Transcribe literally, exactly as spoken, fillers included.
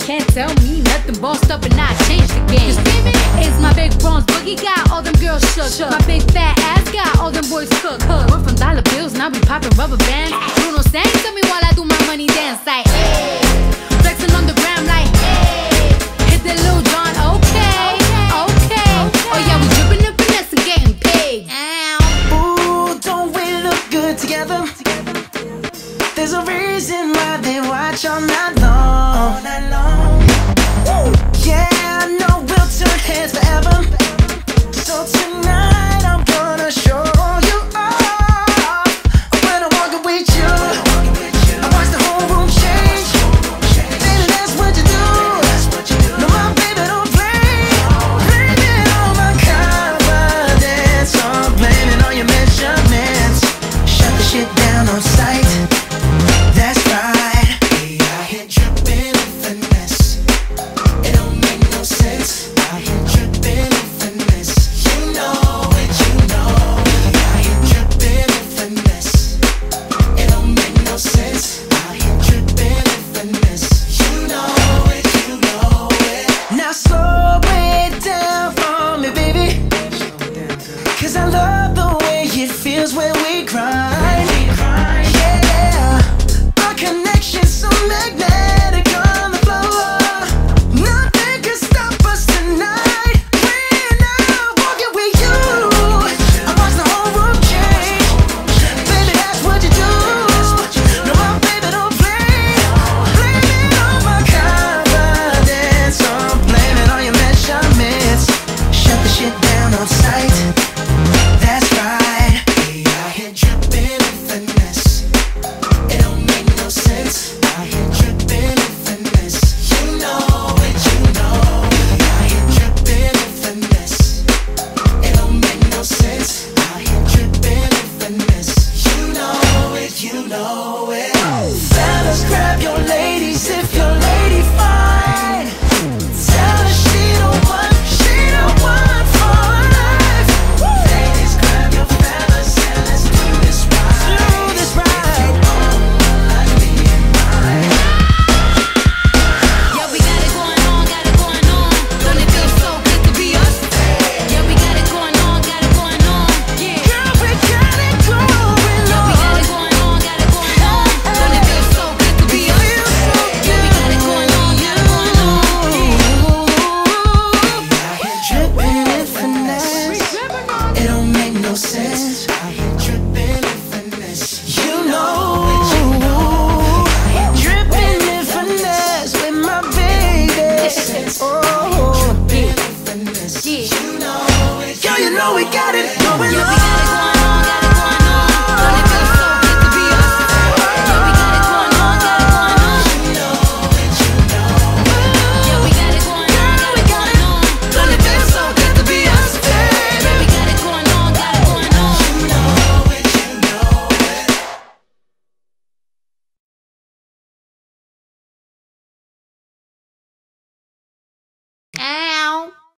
can't tell me nothing. Bossed up and I changed the game. You see me? It's my big bronze boogie got all them girls shook. shook. My big fat ass got all them boys cook. cook. We're from dollar bills, now we popping rubber bands. Bruno sang to me while I do my money dance like, hey.